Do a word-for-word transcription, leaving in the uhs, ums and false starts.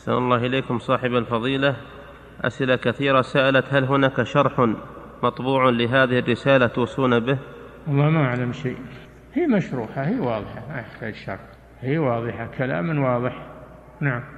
أحسن الله إليكم صاحب الفضيلة، أسئلة كثيرة سألت هل هناك شرح مطبوع لهذه الرسالة توصون به؟ والله ما أعلم شيء، هي مشروحة، هي واضحة، ما يحتاج شرح، هي واضحة، كلام واضح. نعم.